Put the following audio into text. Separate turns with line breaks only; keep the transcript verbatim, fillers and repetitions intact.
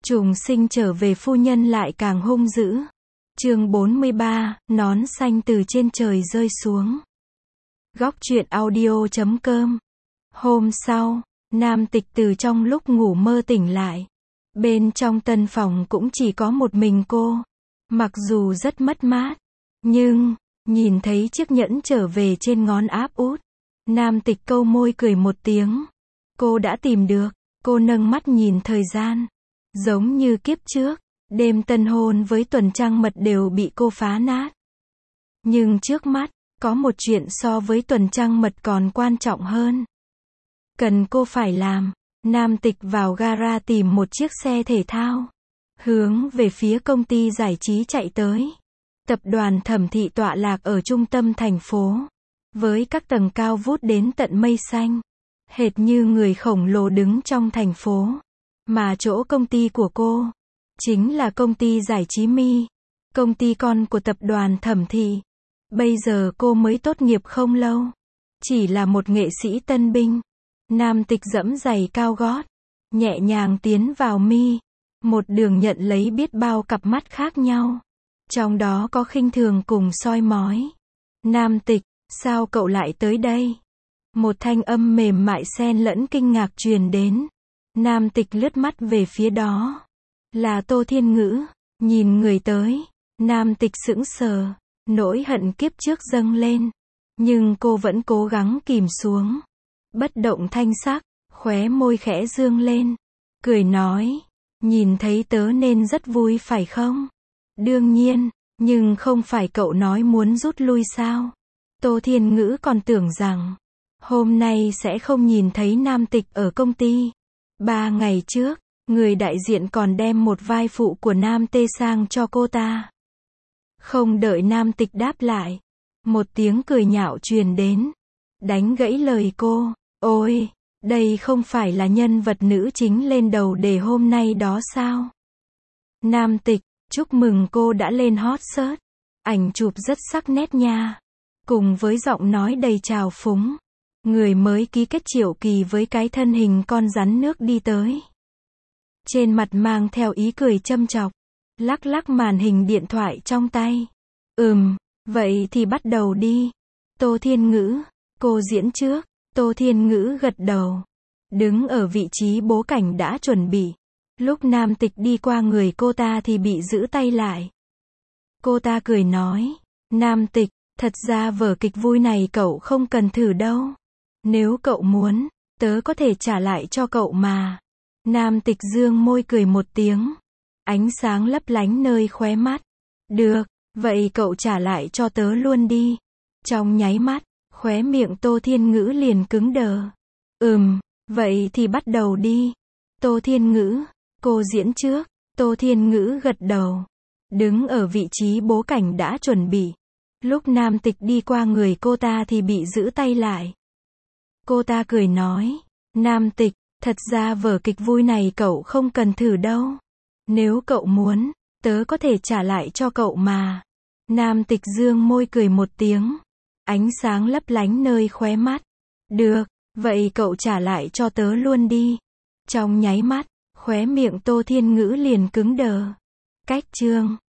Trùng sinh trở về phu nhân lại càng hung dữ. Chương bốn mươi ba, nón xanh từ trên trời rơi xuống. Góc truyện audio chấm com. Hôm sau, Nam Tịch từ trong lúc ngủ mơ tỉnh lại. Bên trong tân phòng cũng chỉ có một mình cô. Mặc dù rất mất mát, nhưng, nhìn thấy chiếc nhẫn trở về trên ngón áp út, Nam Tịch câu môi cười một tiếng. Cô đã tìm được, cô nâng mắt nhìn thời gian. Giống như kiếp trước, đêm tân hôn với tuần trăng mật đều bị cô phá nát. Nhưng trước mắt, có một chuyện so với tuần trăng mật còn quan trọng hơn. Cần cô phải làm. Nam Tịch vào gara tìm một chiếc xe thể thao, hướng về phía công ty giải trí chạy tới. Tập đoàn Thẩm Thị tọa lạc ở trung tâm thành phố, với các tầng cao vút đến tận mây xanh, hệt như người khổng lồ đứng trong thành phố. Mà chỗ công ty của cô, chính là công ty giải trí Mi, công ty con của tập đoàn Thẩm Thị. Bây giờ cô mới tốt nghiệp không lâu, chỉ là một nghệ sĩ tân binh. Nam Tịch giẫm giày cao gót, nhẹ nhàng tiến vào Mi, một đường nhận lấy biết bao cặp mắt khác nhau, trong đó có khinh thường cùng soi mói. Nam Tịch, sao cậu lại tới đây? Một thanh âm mềm mại xen lẫn kinh ngạc truyền đến. Nam Tịch lướt mắt về phía đó. Là Tô Thiên Ngữ. Nhìn người tới, Nam Tịch sững sờ, nỗi hận kiếp trước dâng lên. Nhưng cô vẫn cố gắng kìm xuống. Bất động thanh sắc, khóe môi khẽ dương lên. Cười nói, nhìn thấy tớ nên rất vui phải không? Đương nhiên, nhưng không phải cậu nói muốn rút lui sao? Tô Thiên Ngữ còn tưởng rằng, hôm nay sẽ không nhìn thấy Nam Tịch ở công ty. Ba ngày trước, người đại diện còn đem một vai phụ của Nam Tê sang cho cô ta. Không đợi Nam Tịch đáp lại, một tiếng cười nhạo truyền đến, đánh gãy lời cô. Ôi, đây không phải là nhân vật nữ chính lên đầu đề hôm nay đó sao? Nam Tịch, chúc mừng cô đã lên hot search. Ảnh chụp rất sắc nét nha. Cùng với giọng nói đầy trào phúng, người mới ký kết Triệu Kỳ với cái thân hình con rắn nước đi tới. Trên mặt mang theo ý cười châm chọc, lắc lắc màn hình điện thoại trong tay. Ừm, vậy thì bắt đầu đi. Tô Thiên Ngữ, cô diễn trước. Tô Thiên Ngữ gật đầu, đứng ở vị trí bố cảnh đã chuẩn bị. Lúc Nam Tịch đi qua người cô ta thì bị giữ tay lại. Cô ta cười nói, Nam Tịch, thật ra vở kịch vui này cậu không cần thử đâu. Nếu cậu muốn, tớ có thể trả lại cho cậu mà. Nam Tịch dương môi cười một tiếng, ánh sáng lấp lánh nơi khóe mắt. Được, vậy cậu trả lại cho tớ luôn đi. Trong nháy mắt, khóe miệng Tô Thiên Ngữ liền cứng đờ. Ừm, vậy thì bắt đầu đi. Tô Thiên Ngữ, cô diễn trước. Tô Thiên Ngữ gật đầu, đứng ở vị trí bố cảnh đã chuẩn bị. Lúc Nam Tịch đi qua người cô ta thì bị giữ tay lại. Cô ta cười nói, Nam Tịch, thật ra vở kịch vui này cậu không cần thử đâu. Nếu cậu muốn, tớ có thể trả lại cho cậu mà. Nam Tịch dương môi cười một tiếng, ánh sáng lấp lánh nơi khóe mắt. Được, vậy cậu trả lại cho tớ luôn đi. Trong nháy mắt, khóe miệng Tô Thiên Ngữ liền cứng đờ. Cách chương